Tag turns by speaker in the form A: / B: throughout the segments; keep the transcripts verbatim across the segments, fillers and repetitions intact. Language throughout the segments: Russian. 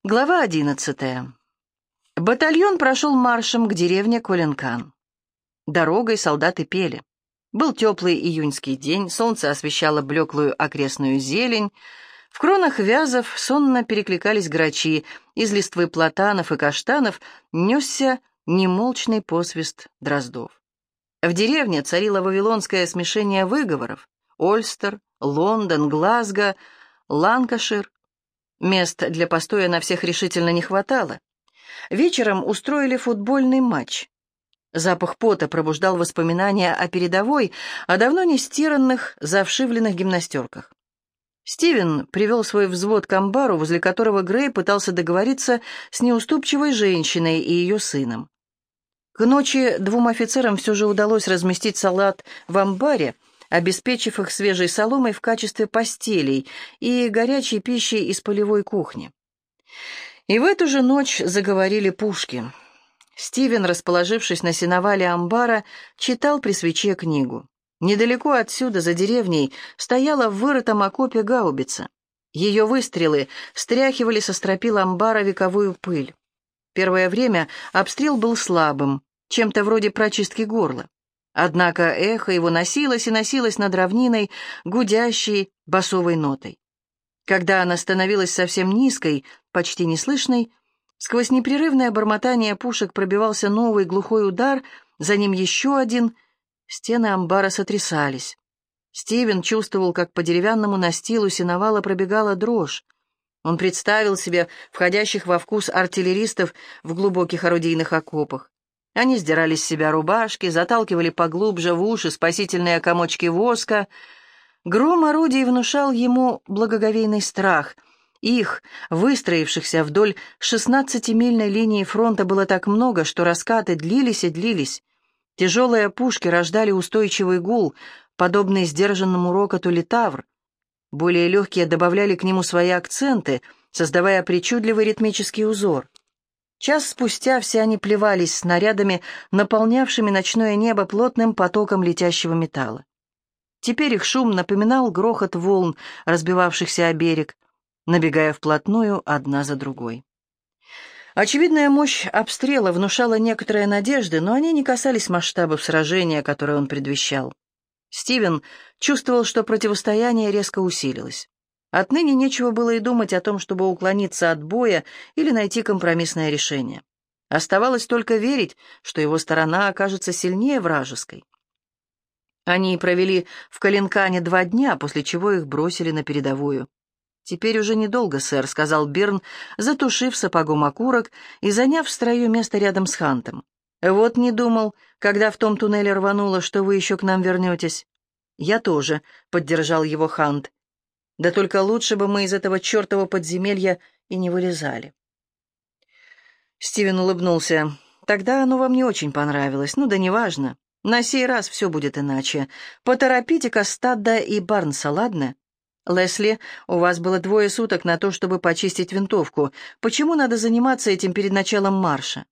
A: Глава одиннадцатая. Батальон прошел маршем к деревне Коленкан. Дорогой солдаты пели. Был теплый июньский день, солнце освещало блеклую окрестную зелень. В кронах вязов сонно перекликались грачи, из листвы платанов и каштанов несся немолчный посвист дроздов. В деревне царило вавилонское смешение выговоров: Ольстер, Лондон, Глазго, Ланкашир. Мест для постоя на всех решительно не хватало. Вечером устроили футбольный матч. Запах пота пробуждал воспоминания о передовой, о давно не стиранных, завшивленных гимнастерках. Стивен привел свой взвод к амбару, возле которого Грей пытался договориться с неуступчивой женщиной и ее сыном. К ночи двум офицерам все же удалось разместить солдат в амбаре, обеспечив их свежей соломой в качестве постелей и горячей пищей из полевой кухни. И в эту же ночь заговорили пушки. Стивен, расположившись на сеновале амбара, читал при свече книгу. Недалеко отсюда, за деревней, стояла в вырытом окопе гаубица. Ее выстрелы стряхивали со стропил амбара вековую пыль. Первое время обстрел был слабым, чем-то вроде прочистки горла. Однако эхо его носилось и носилось над равниной, гудящей басовой нотой. Когда она становилась совсем низкой, почти неслышной, сквозь непрерывное бормотание пушек пробивался новый глухой удар, за ним еще один. Стены амбара сотрясались. Стивен чувствовал, как по деревянному настилу сеновала пробегала дрожь. Он представил себе входящих во вкус артиллеристов в глубоких орудийных окопах. Они сдирали с себя рубашки, заталкивали поглубже в уши спасительные комочки воска. Гром орудий внушал ему благоговейный страх. Их, выстроившихся вдоль шестнадцатимильной линии фронта, было так много, что раскаты длились и длились. Тяжелые пушки рождали устойчивый гул, подобный сдержанному рокоту литавр. Более легкие добавляли к нему свои акценты, создавая причудливый ритмический узор. Час спустя все они плевались снарядами, наполнявшими ночное небо плотным потоком летящего металла. Теперь их шум напоминал грохот волн, разбивавшихся о берег, набегая вплотную одна за другой. Очевидная мощь обстрела внушала некоторые надежды, но они не касались масштабов сражения, которое он предвещал. Стивен чувствовал, что противостояние резко усилилось. Отныне нечего было и думать о том, чтобы уклониться от боя или найти компромиссное решение. Оставалось только верить, что его сторона окажется сильнее вражеской. Они провели в Коленкане два дня, после чего их бросили на передовую. «Теперь уже недолго, сэр», — сказал Бирн, затушив сапогом окурок и заняв в строю место рядом с Хантом. «Вот не думал, когда в том туннеле рвануло, что вы еще к нам вернетесь». «Я тоже», — поддержал его Хант. «Да только лучше бы мы из этого чертова подземелья и не вылезали». Стивен улыбнулся. «Тогда оно вам не очень понравилось. Ну да неважно. На сей раз все будет иначе. Поторопите-ка Стадда и Барнса, ладно? Лесли, у вас было двое суток на то, чтобы почистить винтовку. Почему надо заниматься этим перед началом марша?»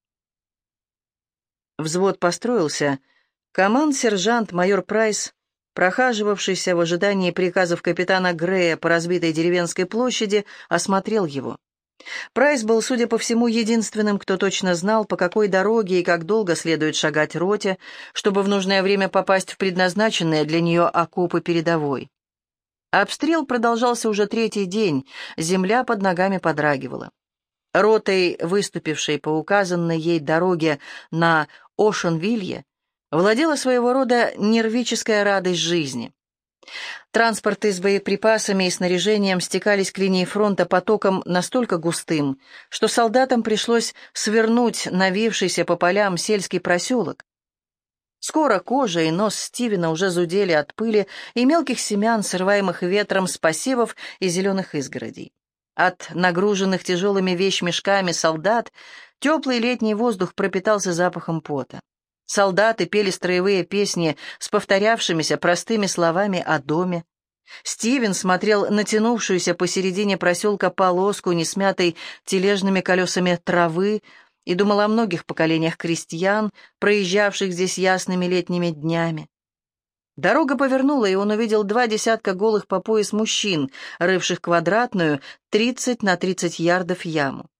A: Взвод построился. Команд-сержант майор Прайс, прохаживавшийся в ожидании приказов капитана Грея по разбитой деревенской площади, осмотрел его. Прайс был, судя по всему, единственным, кто точно знал, по какой дороге и как долго следует шагать роте, чтобы в нужное время попасть в предназначенные для нее окопы передовой. Обстрел продолжался уже третий день, земля под ногами подрагивала. Ротой, выступившей по указанной ей дороге на Ошенвилье, владела своего рода нервическая радость жизни. Транспорты с боеприпасами и снаряжением стекались к линии фронта потоком настолько густым, что солдатам пришлось свернуть навившийся по полям сельский проселок. Скоро кожа и нос Стивена уже зудели от пыли и мелких семян, срываемых ветром с посевов и зеленых изгородей. От нагруженных тяжелыми вещмешками солдат теплый летний воздух пропитался запахом пота. Солдаты пели строевые песни с повторявшимися простыми словами о доме. Стивен смотрел на тянувшуюся посередине проселка полоску, несмятой тележными колесами травы, и думал о многих поколениях крестьян, проезжавших здесь ясными летними днями. Дорога повернула, и он увидел два десятка голых по пояс мужчин, рывших квадратную тридцать на тридцать ярдов яму.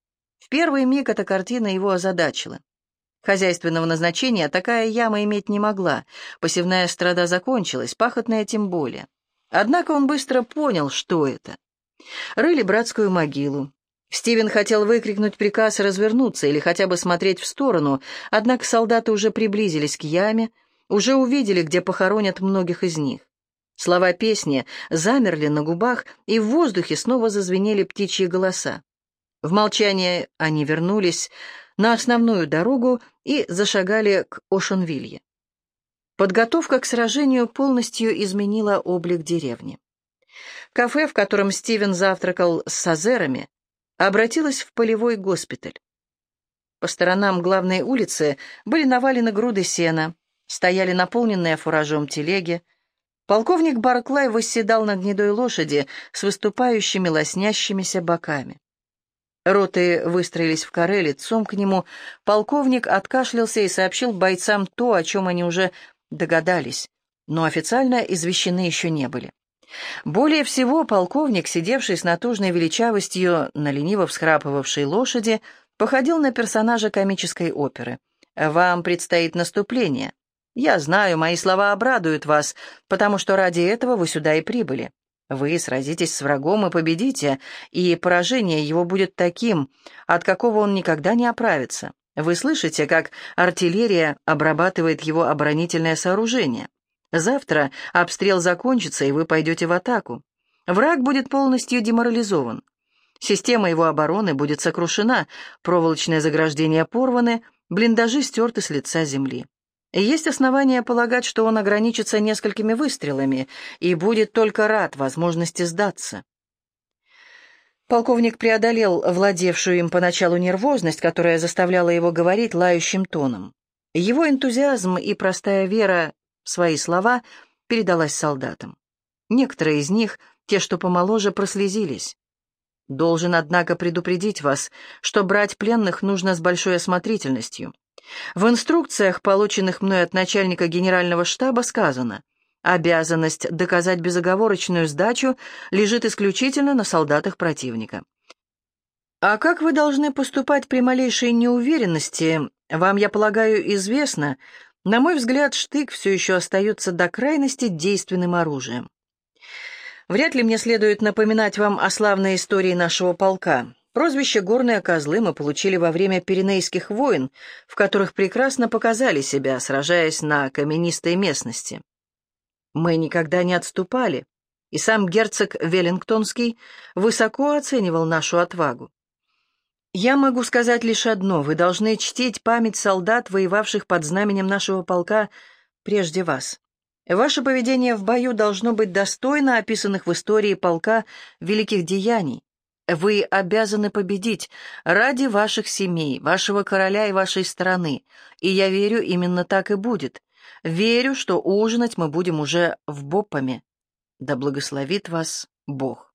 A: В первый миг эта картина его озадачила. Хозяйственного назначения такая яма иметь не могла, посевная страда закончилась, пахотная тем более. Однако он быстро понял, что это. Рыли братскую могилу. Стивен хотел выкрикнуть приказ развернуться или хотя бы смотреть в сторону, однако солдаты уже приблизились к яме, уже увидели, где похоронят многих из них. Слова песни замерли на губах, и в воздухе снова зазвенели птичьи голоса. В молчании они вернулись на основную дорогу и зашагали к Ошенвилье. Подготовка к сражению полностью изменила облик деревни. Кафе, в котором Стивен завтракал с сазерами, обратилось в полевой госпиталь. По сторонам главной улицы были навалены груды сена, стояли наполненные фуражом телеги. Полковник Барклай восседал на гнедой лошади с выступающими лоснящимися боками. Роты выстроились в каре лицом к нему. Полковник откашлялся и сообщил бойцам то, о чем они уже догадались, но официально извещены еще не были. Более всего полковник, сидевший с натужной величавостью на лениво всхрапывавшей лошади, походил на персонажа комической оперы. «Вам предстоит наступление. Я знаю, мои слова обрадуют вас, потому что ради этого вы сюда и прибыли. Вы сразитесь с врагом и победите, и поражение его будет таким, от какого он никогда не оправится. Вы слышите, как артиллерия обрабатывает его оборонительное сооружение. Завтра обстрел закончится, и вы пойдете в атаку. Враг будет полностью деморализован. Система его обороны будет сокрушена, проволочные заграждения порваны, блиндажи стерты с лица земли. Есть основания полагать, что он ограничится несколькими выстрелами и будет только рад возможности сдаться». Полковник преодолел владевшую им поначалу нервозность, которая заставляла его говорить лающим тоном. Его энтузиазм и простая вера в свои слова передалась солдатам. Некоторые из них, те, что помоложе, прослезились. «Должен, однако, предупредить вас, что брать пленных нужно с большой осмотрительностью. В инструкциях, полученных мной от начальника генерального штаба, сказано: обязанность доказать безоговорочную сдачу лежит исключительно на солдатах противника. А как вы должны поступать при малейшей неуверенности, вам, я полагаю, известно. На мой взгляд, штык все еще остается до крайности действенным оружием. Вряд ли мне следует напоминать вам о славной истории нашего полка. Прозвище «Горные козлы» мы получили во время Пиренейских войн, в которых прекрасно показали себя, сражаясь на каменистой местности. Мы никогда не отступали, и сам герцог Веллингтонский высоко оценивал нашу отвагу. Я могу сказать лишь одно: вы должны чтить память солдат, воевавших под знаменем нашего полка прежде вас. Ваше поведение в бою должно быть достойно описанных в истории полка великих деяний. Вы обязаны победить ради ваших семей, вашего короля и вашей страны, и я верю, именно так и будет. Верю, что ужинать мы будем уже в Боппаме. Да благословит вас Бог».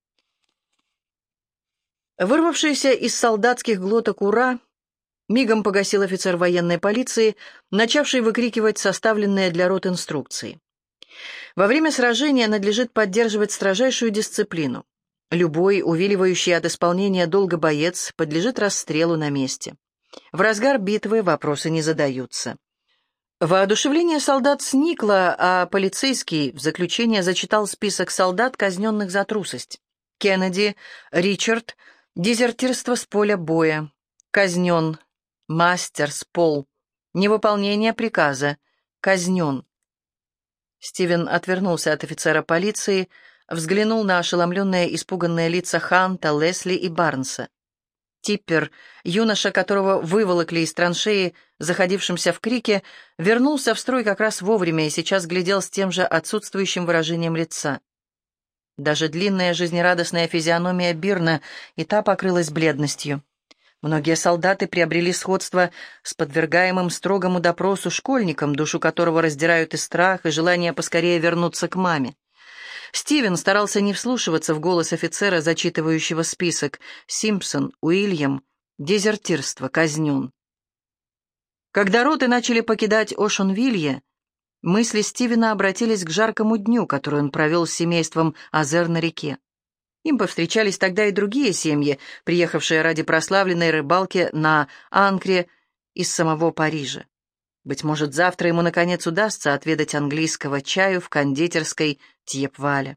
A: Вырвавшийся из солдатских глоток «Ура» мигом погасил офицер военной полиции, начавший выкрикивать составленные для рот инструкции. Во время сражения надлежит поддерживать строжайшую дисциплину. Любой, увиливающий от исполнения долга боец, подлежит расстрелу на месте. В разгар битвы вопросы не задаются. Воодушевление солдат сникло, а полицейский в заключение зачитал список солдат, казненных за трусость. Кеннеди, Ричард, дезертирство с поля боя, казнен. Мастерс, Пол, невыполнение приказа, казнен. Стивен отвернулся от офицера полиции, взглянул на ошеломленные, испуганные лица Ханта, Лесли и Барнса. Типпер, юноша, которого выволокли из траншеи, заходившимся в крике, вернулся в строй как раз вовремя и сейчас глядел с тем же отсутствующим выражением лица. Даже длинная жизнерадостная физиономия Бирна и та покрылась бледностью. Многие солдаты приобрели сходство с подвергаемым строгому допросу школьником, душу которого раздирают и страх, и желание поскорее вернуться к маме. Стивен старался не вслушиваться в голос офицера, зачитывающего список: Симпсон, Уильям, дезертирство, казнен. Когда роты начали покидать Ошенвилье, мысли Стивена обратились к жаркому дню, который он провел с семейством Азер на реке. Им повстречались тогда и другие семьи, приехавшие ради прославленной рыбалки на Анкре из самого Парижа. Быть может, завтра ему, наконец, удастся отведать английского чаю в кондитерской Тьепвале.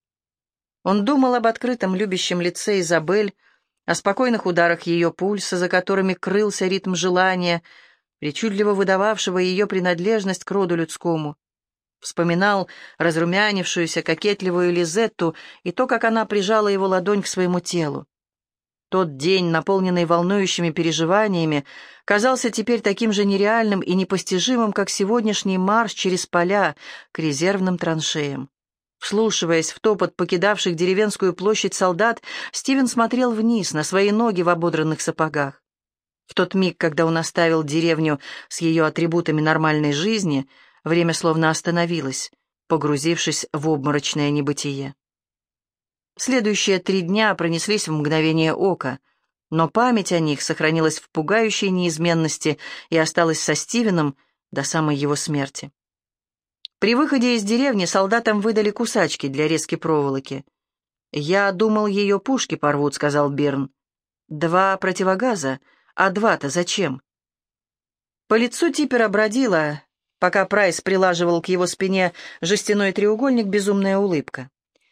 A: Он думал об открытом любящем лице Изабель, о спокойных ударах ее пульса, за которыми крылся ритм желания, причудливо выдававшего ее принадлежность к роду людскому. Вспоминал разрумянившуюся, кокетливую Лизетту и то, как она прижала его ладонь к своему телу. Тот день, наполненный волнующими переживаниями, казался теперь таким же нереальным и непостижимым, как сегодняшний марш через поля к резервным траншеям. Вслушиваясь в топот покидавших деревенскую площадь солдат, Стивен смотрел вниз на свои ноги в ободранных сапогах. В тот миг, когда он оставил деревню с ее атрибутами нормальной жизни, время словно остановилось, погрузившись в обморочное небытие. Следующие три дня пронеслись в мгновение ока, но память о них сохранилась в пугающей неизменности и осталась со Стивеном до самой его смерти. При выходе из деревни солдатам выдали кусачки для резки проволоки. «Я думал, ее пушки порвут», — сказал Бирн. «Два противогаза, а два-то зачем?» По лицу Типпера бродила, пока Прайс прилаживал к его спине жестяной треугольник, безумная улыбка.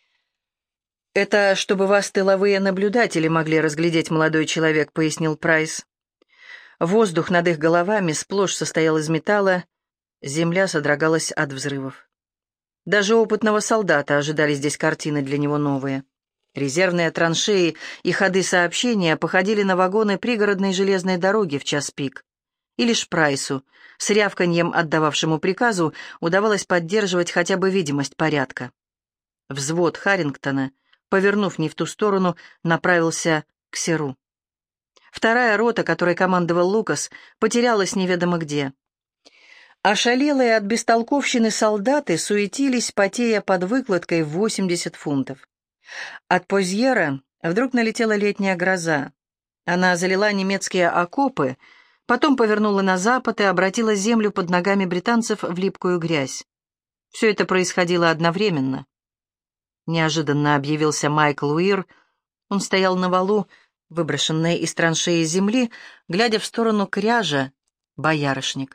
A: «Это чтобы вас тыловые наблюдатели могли разглядеть, молодой человек», — пояснил Прайс. Воздух над их головами сплошь состоял из металла, земля содрогалась от взрывов. Даже опытного солдата ожидали здесь картины для него новые. Резервные траншеи и ходы сообщения походили на вагоны пригородной железной дороги в час пик. И лишь Прайсу, с рявканьем отдававшему приказу, удавалось поддерживать хотя бы видимость порядка. Взвод Харрингтона, повернув не в ту сторону, направился к Серу. Вторая рота, которой командовал Лукас, потерялась неведомо где. Ошалелые от бестолковщины солдаты суетились, потея под выкладкой в восемьдесят фунтов. От Позьера вдруг налетела летняя гроза. Она залила немецкие окопы, потом повернула на запад и обратила землю под ногами британцев в липкую грязь. Все это происходило одновременно. Неожиданно объявился Майкл Уир. Он стоял на валу, выброшенной из траншеи земли, глядя в сторону кряжа, боярышник.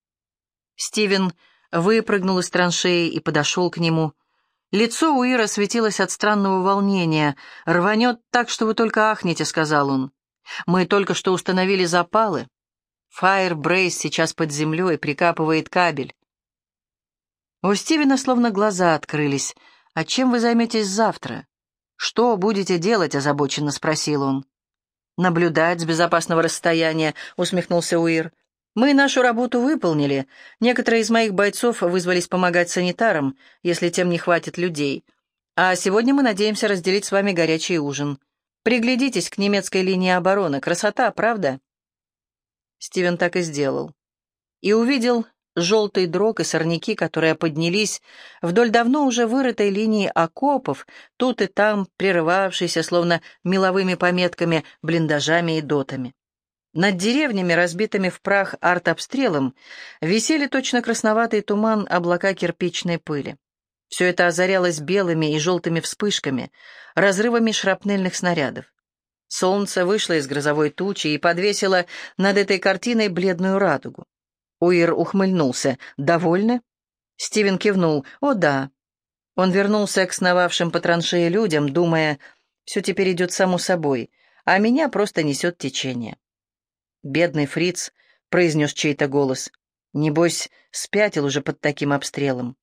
A: Стивен выпрыгнул из траншеи и подошел к нему. Лицо Уира светилось от странного волнения. «Рванет так, что вы только ахнете», — сказал он. «Мы только что установили запалы. Фаер-Брейс сейчас под землей прикапывает кабель». У Стивена словно глаза открылись. «А чем вы займетесь завтра? Что будете делать?» — озабоченно спросил он. «Наблюдать с безопасного расстояния», — усмехнулся Уир. «Мы нашу работу выполнили. Некоторые из моих бойцов вызвались помогать санитарам, если тем не хватит людей. А сегодня мы надеемся разделить с вами горячий ужин. Приглядитесь к немецкой линии обороны. Красота, правда?» Стивен так и сделал. И увидел желтый дрог и сорняки, которые поднялись вдоль давно уже вырытой линии окопов, тут и там прерывавшейся, словно меловыми пометками, блиндажами и дотами. Над деревнями, разбитыми в прах артобстрелом, висели точно красноватый туман облака кирпичной пыли. Все это озарялось белыми и желтыми вспышками, разрывами шрапнельных снарядов. Солнце вышло из грозовой тучи и подвесило над этой картиной бледную радугу. Уир ухмыльнулся. «Довольны?» Стивен кивнул. «О, да». Он вернулся к сновавшим по траншее людям, думая, «Все теперь идет само собой, а меня просто несет течение». «Бедный фриц», — произнес чей-то голос. «Небось, спятил уже под таким обстрелом».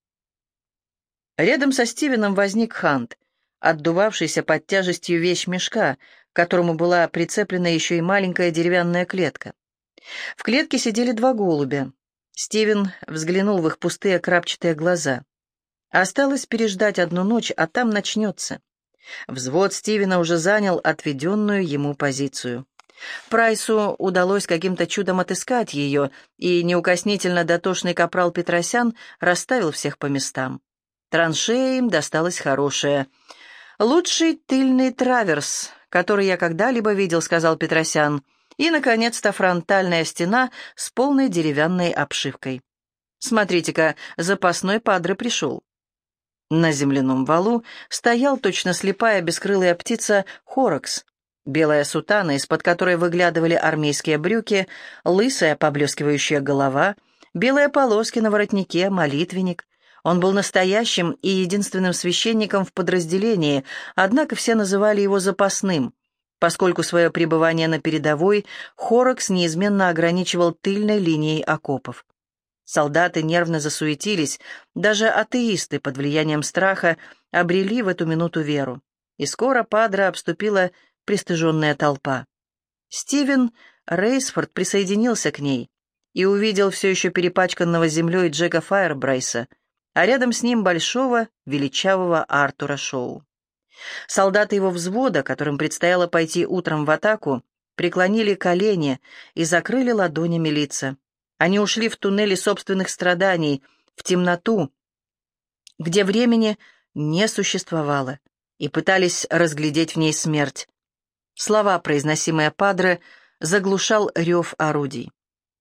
A: Рядом со Стивеном возник Хант, отдувавшийся под тяжестью вещмешка, к которому была прицеплена еще и маленькая деревянная клетка. В клетке сидели два голубя. Стивен взглянул в их пустые крапчатые глаза. Осталось переждать одну ночь, а там начнется. Взвод Стивена уже занял отведенную ему позицию. Прайсу удалось каким-то чудом отыскать ее, и неукоснительно дотошный капрал Петросян расставил всех по местам. Траншея им досталась хорошая. «Лучший тыльный траверс, который я когда-либо видел», — сказал Петросян. И, наконец-то, фронтальная стена с полной деревянной обшивкой. «Смотрите-ка, запасной падре пришел». На земляном валу стоял точно слепая бескрылая птица Хорокс, белая сутана, из-под которой выглядывали армейские брюки, лысая поблескивающая голова, белые полоски на воротнике, молитвенник. Он был настоящим и единственным священником в подразделении, однако все называли его запасным, поскольку свое пребывание на передовой Хорокс неизменно ограничивал тыльной линией окопов. Солдаты нервно засуетились, даже атеисты под влиянием страха обрели в эту минуту веру, и скоро падре обступила пристыженная толпа. Стивен Рейсфорд присоединился к ней и увидел все еще перепачканного землей Джека Файербрайса, а рядом с ним большого, величавого Артура Шоу. Солдаты его взвода, которым предстояло пойти утром в атаку, преклонили колени и закрыли ладонями лица. Они ушли в туннели собственных страданий, в темноту, где времени не существовало, и пытались разглядеть в ней смерть. Слова, произносимые падре, заглушал рев орудий.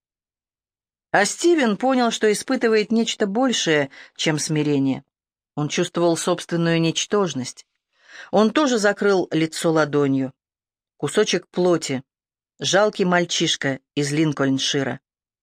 A: А Стивен понял, что испытывает нечто большее, чем смирение. Он чувствовал собственную ничтожность. Он тоже закрыл лицо ладонью. Кусочек плоти, жалкий мальчишка из Линкольншира.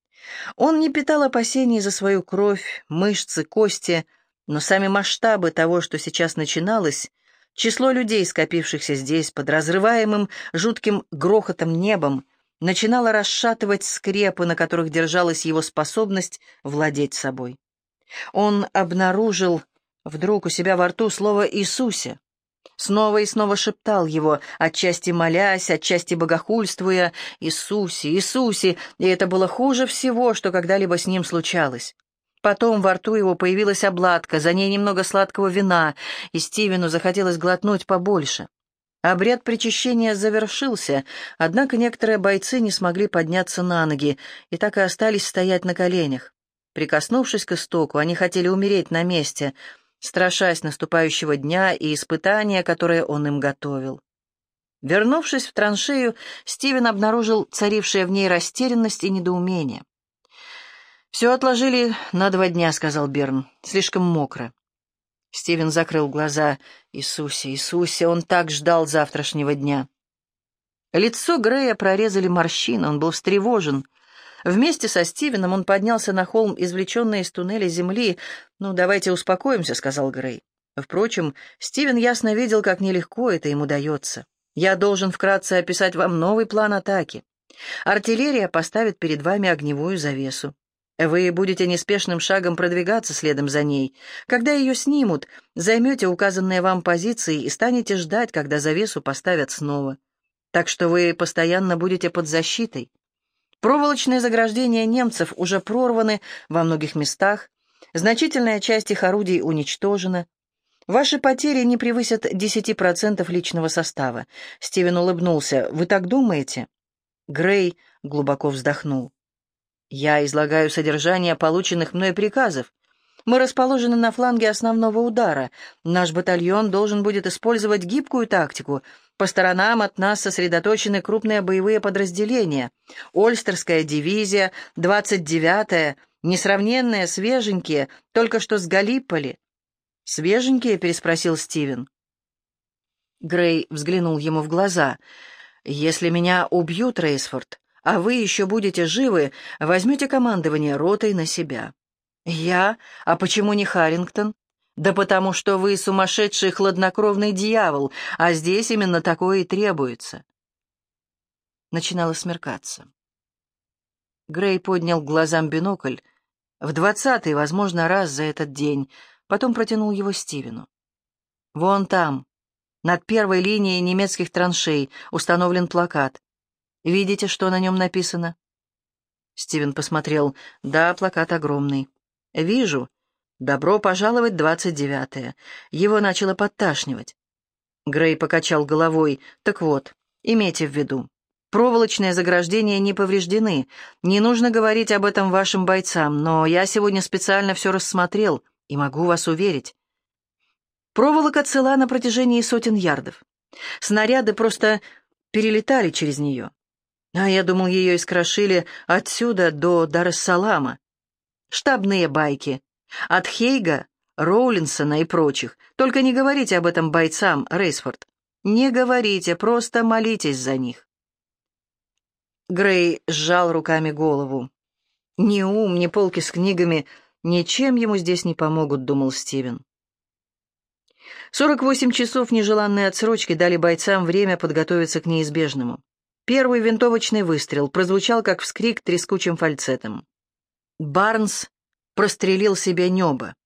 A: Он не питал опасений за свою кровь, мышцы, кости, но сами масштабы того, что сейчас начиналось, число людей, скопившихся здесь под разрываемым жутким грохотом небом, начинало расшатывать скрепы, на которых держалась его способность владеть собой. Он обнаружил вдруг у себя во рту слово «Иисусе». Снова и снова шептал его, отчасти молясь, отчасти богохульствуя: «Иисусе, Иисусе!» И это было хуже всего, что когда-либо с ним случалось. Потом во рту его появилась обладка, за ней немного сладкого вина, и Стивену захотелось глотнуть побольше. Обряд причащения завершился, однако некоторые бойцы не смогли подняться на ноги и так и остались стоять на коленях. Прикоснувшись к истоку, они хотели умереть на месте, страшась наступающего дня и испытания, которые он им готовил. Вернувшись в траншею, Стивен обнаружил царившие в ней растерянность и недоумение. «Все отложили на два дня», — сказал Берн. «Слишком мокро». Стивен закрыл глаза. «Иисусе, Иисусе!» Он так ждал завтрашнего дня. Лицо Грея прорезали морщины, он был встревожен. Вместе со Стивеном он поднялся на холм, извлеченный из туннеля земли. «Ну, давайте успокоимся», — сказал Грей. Впрочем, Стивен ясно видел, как нелегко это ему дается. «Я должен вкратце описать вам новый план атаки. Артиллерия поставит перед вами огневую завесу. Вы будете неспешным шагом продвигаться следом за ней. Когда ее снимут, займете указанные вам позиции и станете ждать, когда завесу поставят снова. Так что вы постоянно будете под защитой. Проволочные заграждения немцев уже прорваны во многих местах, значительная часть их орудий уничтожена. Ваши потери не превысят десять процентов личного состава». Стивен улыбнулся. «Вы так думаете?» Грей глубоко вздохнул. «Я излагаю содержание полученных мной приказов. Мы расположены на фланге основного удара. Наш батальон должен будет использовать гибкую тактику. По сторонам от нас сосредоточены крупные боевые подразделения. Ольстерская дивизия, двадцать девятая, несравненные, свеженькие, только что с Галлиполи». «Свеженькие?» — переспросил Стивен. Грей взглянул ему в глаза. «Если меня убьют, Рейсфорд, а вы еще будете живы, возьмете командование ротой на себя». «Я? А почему не Харрингтон?» «Да потому что вы сумасшедший хладнокровный дьявол, а здесь именно такое и требуется». Начинало смеркаться. Грей поднял к глазам бинокль в двадцатый, возможно, раз за этот день, потом протянул его Стивену. «Вон там, над первой линией немецких траншей, установлен плакат. Видите, что на нем написано?» Стивен посмотрел. «Да, плакат огромный». «Вижу. Добро пожаловать, двадцать девятое». Его начало подташнивать. Грей покачал головой. «Так вот, имейте в виду, проволочные заграждения не повреждены. Не нужно говорить об этом вашим бойцам, но я сегодня специально все рассмотрел и могу вас уверить. Проволока цела на протяжении сотен ярдов. Снаряды просто перелетали через нее. А я думал, ее искрошили отсюда до Дар-эс-Салама. Штабные байки. От Хейга Роулинсона и прочих. Только не говорите об этом бойцам, Рейсфорд. Не говорите, просто молитесь за них». Грей сжал руками голову. «Ни ум, ни полки с книгами ничем ему здесь не помогут», — думал Стивен. сорок восемь часов нежеланной отсрочки дали бойцам время подготовиться к неизбежному. Первый винтовочный выстрел прозвучал, как вскрик трескучим фальцетом. Барнс прострелил себе небо.